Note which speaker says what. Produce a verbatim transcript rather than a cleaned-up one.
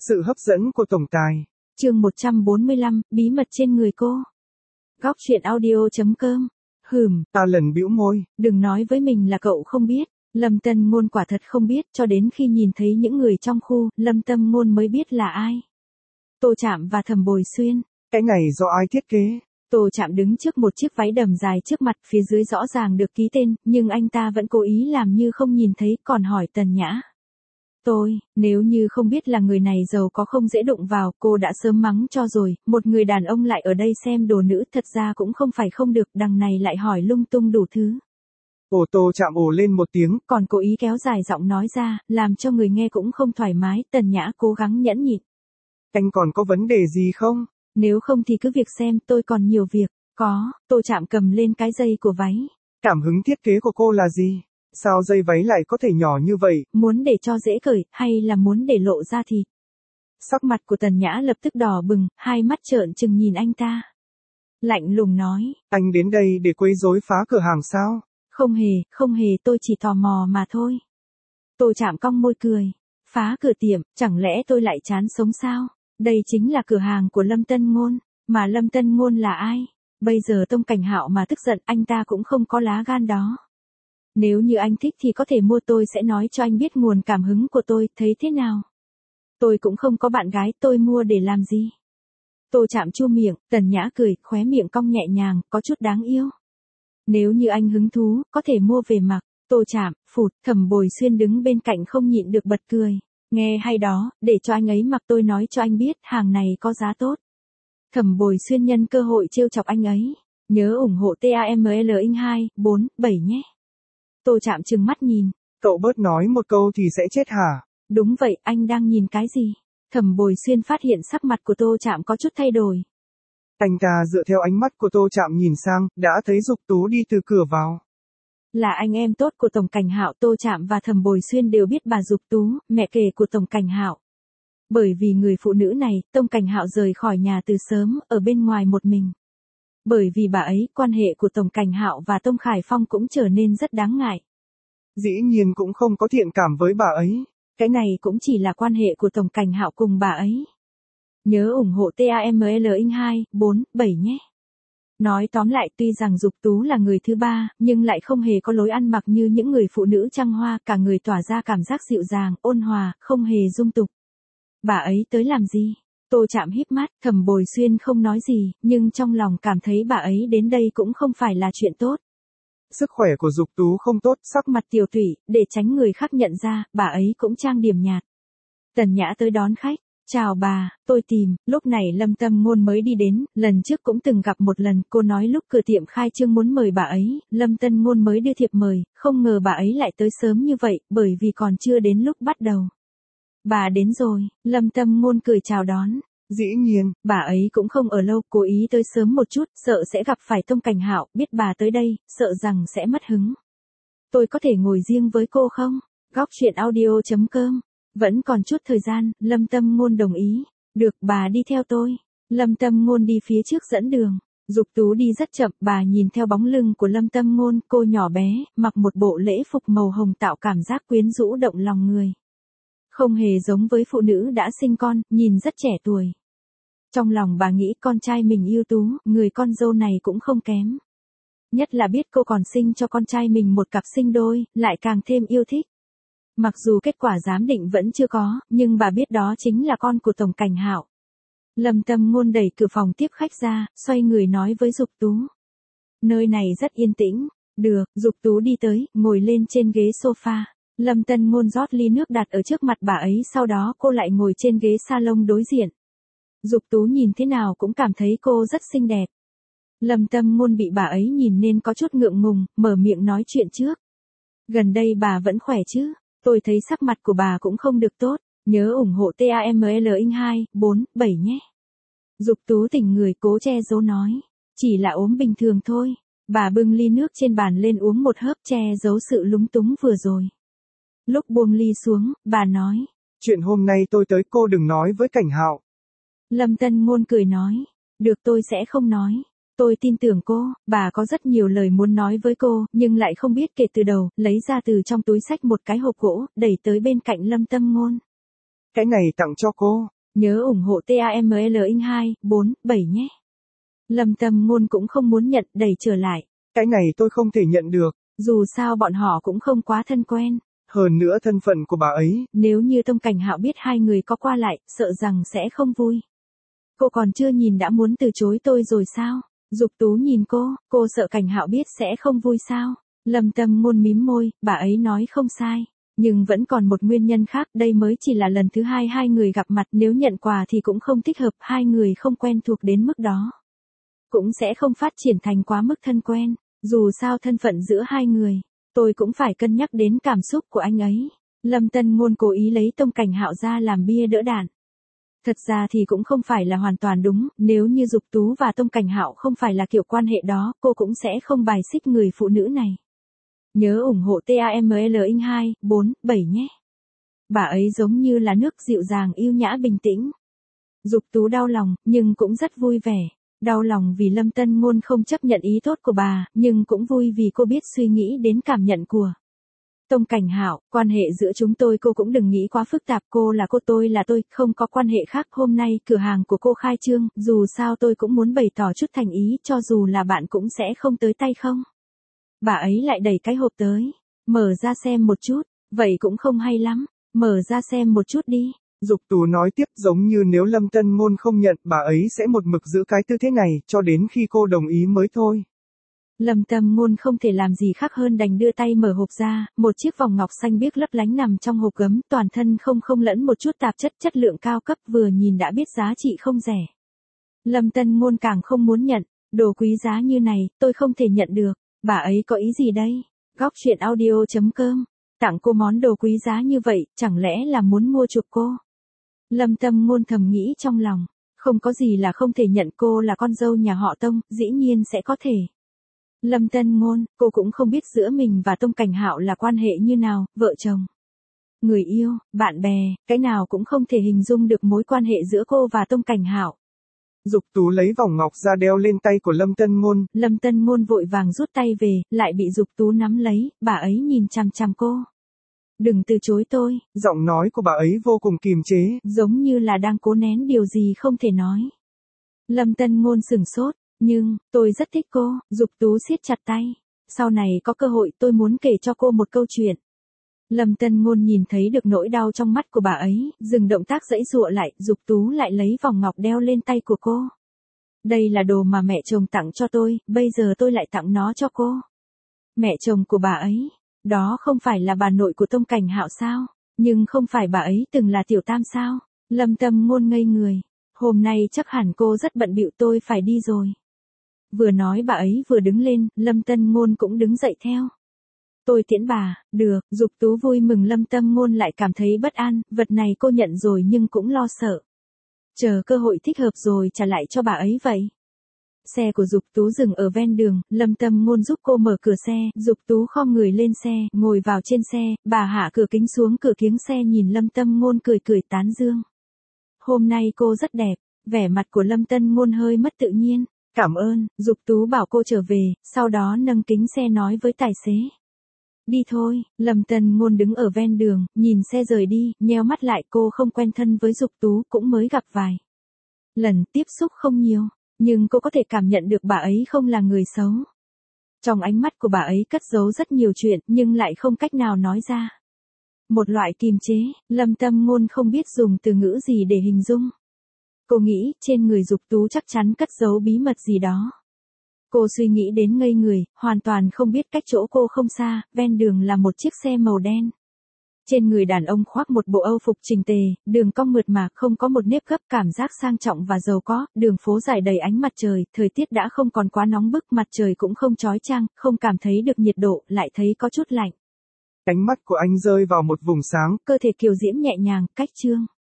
Speaker 1: Sự hấp dẫn của tổng tài.
Speaker 2: Chương một trăm bốn mươi lăm, bí mật trên người cô. Góc truyện audio chấm com. Hừm,
Speaker 1: Ta lần bĩu môi.
Speaker 2: Đừng nói với mình là cậu không biết. Lâm Tân Ngôn quả thật không biết, cho đến khi nhìn thấy những người trong khu, Lâm Tâm Ngôn mới biết là ai. Tô Trạm và Thẩm Bồi Xuyên.
Speaker 1: Cái này do ai thiết kế?
Speaker 2: Tô Trạm đứng trước một chiếc váy đầm dài trước mặt, phía dưới rõ ràng được ký tên, nhưng anh ta vẫn cố ý làm như không nhìn thấy, còn hỏi Tần Nhã. Tôi, nếu như không biết là người này giàu có không dễ đụng vào, cô đã sớm mắng cho rồi, một người đàn ông lại ở đây xem đồ nữ, thật ra cũng không phải không được, đằng này lại hỏi lung tung đủ thứ.
Speaker 1: Ồ, Tô Trạm ồ lên một tiếng,
Speaker 2: còn cố ý kéo dài giọng nói ra, làm cho người nghe cũng không thoải mái. Tần Nhã cố gắng nhẫn nhịn.
Speaker 1: Anh còn có vấn đề gì không?
Speaker 2: Nếu không thì cứ việc xem, tôi còn nhiều việc. Có, Tô Trạm cầm lên cái dây của váy.
Speaker 1: Cảm hứng thiết kế của cô là gì? Sao dây váy lại có thể nhỏ như vậy?
Speaker 2: Muốn để cho dễ cởi, hay là muốn để lộ ra thịt? Sắc mặt của Tần Nhã lập tức đỏ bừng, hai mắt trợn trừng nhìn anh ta. Lạnh lùng nói.
Speaker 1: Anh đến đây để quấy rối phá cửa hàng sao?
Speaker 2: Không hề, không hề, tôi chỉ tò mò mà thôi. Tô Trạm cong môi cười. Phá cửa tiệm, chẳng lẽ tôi lại chán sống sao? Đây chính là cửa hàng của Lâm Tân Ngôn. Mà Lâm Tân Ngôn là ai? Bây giờ Tông Cảnh Hạo mà tức giận, anh ta cũng không có lá gan đó. Nếu như anh thích thì có thể mua, tôi sẽ nói cho anh biết nguồn cảm hứng của tôi, thấy thế nào? Tôi cũng không có bạn gái, tôi mua để làm gì? Tô Trạm chu miệng, Tần Nhã cười, khóe miệng cong nhẹ nhàng, có chút đáng yêu. Nếu như anh hứng thú, có thể mua về mặc. Tô Trạm, phụt, Thẩm Bồi Xuyên đứng bên cạnh không nhịn được bật cười. Nghe hay đó, để cho anh ấy mặc, tôi nói cho anh biết, hàng này có giá tốt. Thẩm Bồi Xuyên nhân cơ hội trêu chọc anh ấy. Nhớ ủng hộ TAML in hai, bốn, bảy nhé. Tô Trạm trừng mắt nhìn.
Speaker 1: Cậu bớt nói một câu thì sẽ chết hả?
Speaker 2: Đúng vậy, anh đang nhìn cái gì? Thẩm Bồi Xuyên phát hiện sắc mặt của Tô Trạm có chút thay đổi.
Speaker 1: Anh ta dựa theo ánh mắt của Tô Trạm nhìn sang, đã thấy Dục Tú đi từ cửa vào.
Speaker 2: Là anh em tốt của Tổng Cảnh Hạo. Tô Trạm và Thẩm Bồi Xuyên đều biết bà Dục Tú, mẹ kể của Tổng Cảnh Hạo. Bởi vì người phụ nữ này, Tông Cảnh Hạo rời khỏi nhà từ sớm, ở bên ngoài một mình. Bởi vì bà ấy, quan hệ của Tổng Cảnh Hạo và Tông Khải Phong cũng trở nên rất đáng ngại.
Speaker 1: Dĩ nhiên cũng không có thiện cảm với bà ấy.
Speaker 2: Cái này cũng chỉ là quan hệ của Tổng Cảnh Hạo cùng bà ấy. Nhớ ủng hộ TAML in hai, bốn, bảy nhé. Nói tóm lại, tuy rằng Dục Tú là người thứ ba, nhưng lại không hề có lối ăn mặc như những người phụ nữ trăng hoa, cả người tỏa ra cảm giác dịu dàng, ôn hòa, không hề dung tục. Bà ấy tới làm gì? Tô Trạm híp mắt, Thẩm Bồi Xuyên không nói gì, nhưng trong lòng cảm thấy bà ấy đến đây cũng không phải là chuyện tốt.
Speaker 1: Sức khỏe của Dục Tú không tốt.
Speaker 2: Sắc mặt tiều tụy, để tránh người khác nhận ra, bà ấy cũng trang điểm nhạt. Tần Nhã tới đón khách. Chào bà, tôi tìm. Lúc này Lâm Tâm Ngôn mới đi đến, lần trước cũng từng gặp một lần, cô nói lúc cửa tiệm khai trương muốn mời bà ấy, Lâm Tân Ngôn mới đưa thiệp mời, không ngờ bà ấy lại tới sớm như vậy, bởi vì còn chưa đến lúc bắt đầu. Bà đến rồi, Lâm Tâm Ngôn cười chào đón.
Speaker 1: Dĩ nhiên,
Speaker 2: bà ấy cũng không ở lâu, cố ý tới sớm một chút, sợ sẽ gặp phải Tông Cảnh Hạo, biết bà tới đây, sợ rằng sẽ mất hứng. Tôi có thể ngồi riêng với cô không? Góc truyện audio chấm com. Vẫn còn chút thời gian, Lâm Tâm Ngôn đồng ý. Được, bà đi theo tôi. Lâm Tâm Ngôn đi phía trước dẫn đường. Dục Tú đi rất chậm, bà nhìn theo bóng lưng của Lâm Tâm Ngôn, cô nhỏ bé, mặc một bộ lễ phục màu hồng tạo cảm giác quyến rũ động lòng người. Không hề giống với phụ nữ đã sinh con, nhìn rất trẻ tuổi. Trong lòng bà nghĩ con trai mình ưu tú, người con dâu này cũng không kém. Nhất là biết cô còn sinh cho con trai mình một cặp sinh đôi, lại càng thêm yêu thích. Mặc dù kết quả giám định vẫn chưa có, nhưng bà biết đó chính là con của Tổng Cảnh Hạo. Lâm Tâm Ngôn đẩy cửa phòng tiếp khách ra, xoay người nói với Dục Tú. Nơi này rất yên tĩnh. Được, Dục Tú đi tới, ngồi lên trên ghế sofa. Lâm Tân Ngôn rót ly nước đặt ở trước mặt bà ấy, sau đó cô lại ngồi trên ghế salon đối diện. Dục Tú nhìn thế nào cũng cảm thấy cô rất xinh đẹp. Lâm Tâm Ngôn bị bà ấy nhìn nên có chút ngượng ngùng, mở miệng nói chuyện trước. Gần đây bà vẫn khỏe chứ? Tôi thấy sắc mặt của bà cũng không được tốt, nhớ ủng hộ TAML in hai, bốn, bảy nhé. Dục Tú tỉnh người cố che giấu nói, chỉ là ốm bình thường thôi. Bà bưng ly nước trên bàn lên uống một hớp che giấu sự lúng túng vừa rồi. Lúc buông ly xuống, bà nói,
Speaker 1: chuyện hôm nay tôi tới cô đừng nói với Cảnh Hạo.
Speaker 2: Lâm Tân Ngôn cười nói, được tôi sẽ không nói. Tôi tin tưởng cô, bà có rất nhiều lời muốn nói với cô, nhưng lại không biết kể từ đầu, lấy ra từ trong túi xách một cái hộp gỗ, đẩy tới bên cạnh Lâm Tâm Ngôn.
Speaker 1: Cái này tặng cho cô.
Speaker 2: Nhớ ủng hộ tê a em lờ in hai, bốn, bảy nhé. Lâm Tâm Ngôn cũng không muốn nhận, đẩy trở lại.
Speaker 1: Cái này tôi không thể nhận được.
Speaker 2: Dù sao bọn họ cũng không quá thân quen.
Speaker 1: Hơn nữa thân phận của bà ấy.
Speaker 2: Nếu như Tông Cảnh Hạo biết hai người có qua lại, sợ rằng sẽ không vui. Cô còn chưa nhìn đã muốn từ chối tôi rồi sao? Dục Tú nhìn cô, cô sợ Cảnh Hạo biết sẽ không vui sao? Lâm Tâm Ngôn mím môi, bà ấy nói không sai. Nhưng vẫn còn một nguyên nhân khác, đây mới chỉ là lần thứ hai hai người gặp mặt, nếu nhận quà thì cũng không thích hợp, hai người không quen thuộc đến mức đó. Cũng sẽ không phát triển thành quá mức thân quen, dù sao thân phận giữa hai người, tôi cũng phải cân nhắc đến cảm xúc của anh ấy. Lâm Tân Ngôn cố ý lấy Tông Cảnh Hạo ra làm bia đỡ đạn. Thật ra thì cũng không phải là hoàn toàn đúng, nếu như Dục Tú và Tông Cảnh Hạo không phải là kiểu quan hệ đó, cô cũng sẽ không bài xích người phụ nữ này. Nhớ ủng hộ tê a em lờ in hai, bốn, bảy nhé. Bà ấy giống như là nước dịu dàng yêu nhã bình tĩnh. Dục Tú đau lòng, nhưng cũng rất vui vẻ. Đau lòng vì Lâm Tân Ngôn không chấp nhận ý tốt của bà, nhưng cũng vui vì cô biết suy nghĩ đến cảm nhận của Tông Cảnh Hạo. Quan hệ giữa chúng tôi cô cũng đừng nghĩ quá phức tạp, cô là cô, tôi là tôi, không có quan hệ khác. Hôm nay cửa hàng của cô khai trương, dù sao tôi cũng muốn bày tỏ chút thành ý, cho dù là bạn cũng sẽ không tới tay không. Bà ấy lại đẩy cái hộp tới, mở ra xem một chút, vậy cũng không hay lắm, mở ra xem một chút đi.
Speaker 1: Dục Tú nói tiếp, giống như nếu Lâm Tân Ngôn không nhận, bà ấy sẽ một mực giữ cái tư thế này, cho đến khi cô đồng ý mới thôi.
Speaker 2: Lâm Tâm Ngôn không thể làm gì khác hơn đành đưa tay mở hộp ra, một chiếc vòng ngọc xanh biếc lấp lánh nằm trong hộp gấm, toàn thân không không lẫn một chút tạp chất, chất lượng cao cấp, vừa nhìn đã biết giá trị không rẻ. Lâm Tân Ngôn càng không muốn nhận, đồ quý giá như này, tôi không thể nhận được. Bà ấy có ý gì đây? Góc truyện audio chấm com. Tặng cô món đồ quý giá như vậy, chẳng lẽ là muốn mua chuộc cô? Lâm Tâm Ngôn thầm nghĩ trong lòng. Không có gì là không thể nhận, cô là con dâu nhà họ Tông, dĩ nhiên sẽ có thể. Lâm Tân Ngôn, cô cũng không biết giữa mình và Tông Cảnh Hạo là quan hệ như nào, vợ chồng, người yêu, bạn bè, cái nào cũng không thể hình dung được mối quan hệ giữa cô và Tông Cảnh Hạo.
Speaker 1: Dục Tú lấy vòng ngọc ra đeo lên tay của Lâm Tân Ngôn.
Speaker 2: Lâm Tân Ngôn vội vàng rút tay về, lại bị Dục Tú nắm lấy, bà ấy nhìn chằm chằm cô. Đừng từ chối tôi.
Speaker 1: Giọng nói của bà ấy vô cùng kìm chế,
Speaker 2: giống như là đang cố nén điều gì không thể nói. Lâm Tân Ngôn sửng sốt, nhưng, tôi rất thích cô. Dục Tú siết chặt tay. Sau này có cơ hội tôi muốn kể cho cô một câu chuyện. Lâm Tân Ngôn nhìn thấy được nỗi đau trong mắt của bà ấy, dừng động tác giãy giụa lại, Dục Tú lại lấy vòng ngọc đeo lên tay của cô. Đây là đồ mà mẹ chồng tặng cho tôi, bây giờ tôi lại tặng nó cho cô. Mẹ chồng của bà ấy, đó không phải là bà nội của Tông Cảnh Hạo sao? Nhưng không phải bà ấy từng là tiểu tam sao? Lâm Tâm Ngôn ngây người. Hôm nay chắc hẳn cô rất bận bịu, tôi phải đi rồi. Vừa nói bà ấy vừa đứng lên, Lâm Tân Ngôn cũng đứng dậy theo. Tôi tiễn bà, được. Dục Tú vui mừng, Lâm Tâm Ngôn lại cảm thấy bất an, vật này cô nhận rồi nhưng cũng lo sợ. Chờ cơ hội thích hợp rồi trả lại cho bà ấy vậy. Xe của Dục Tú dừng ở ven đường, Lâm Tâm Ngôn giúp cô mở cửa xe, Dục Tú khom người lên xe, ngồi vào trên xe, bà hạ cửa kính xuống cửa kiếng xe nhìn Lâm Tâm Ngôn cười cười tán dương. Hôm nay cô rất đẹp, vẻ mặt của Lâm Tân Ngôn hơi mất tự nhiên. Cảm ơn, Dục Tú bảo cô trở về, sau đó nâng kính xe nói với tài xế. Đi thôi. Lâm Tân Ngôn đứng ở ven đường, nhìn xe rời đi, nheo mắt lại, cô không quen thân với Dục Tú, cũng mới gặp vài lần, tiếp xúc không nhiều, nhưng cô có thể cảm nhận được bà ấy không là người xấu. Trong ánh mắt của bà ấy cất giấu rất nhiều chuyện, nhưng lại không cách nào nói ra. Một loại kiềm chế, Lâm Tâm Ngôn không biết dùng từ ngữ gì để hình dung. Cô nghĩ, trên người Dục Tú chắc chắn cất giấu bí mật gì đó. Cô suy nghĩ đến ngây người, hoàn toàn không biết cách chỗ cô không xa, ven đường là một chiếc xe màu đen. Trên người đàn ông khoác một bộ âu phục chỉnh tề, đường cong mượt mà, không có một nếp gấp, cảm giác sang trọng và giàu có, đường phố dài đầy ánh mặt trời, thời tiết đã không còn quá nóng bức, mặt trời cũng không chói chang, không cảm thấy được nhiệt độ, lại thấy có chút lạnh.
Speaker 1: Ánh mắt của anh rơi vào một vùng sáng,
Speaker 2: cơ thể kiều diễm nhẹ nhàng, cách trương.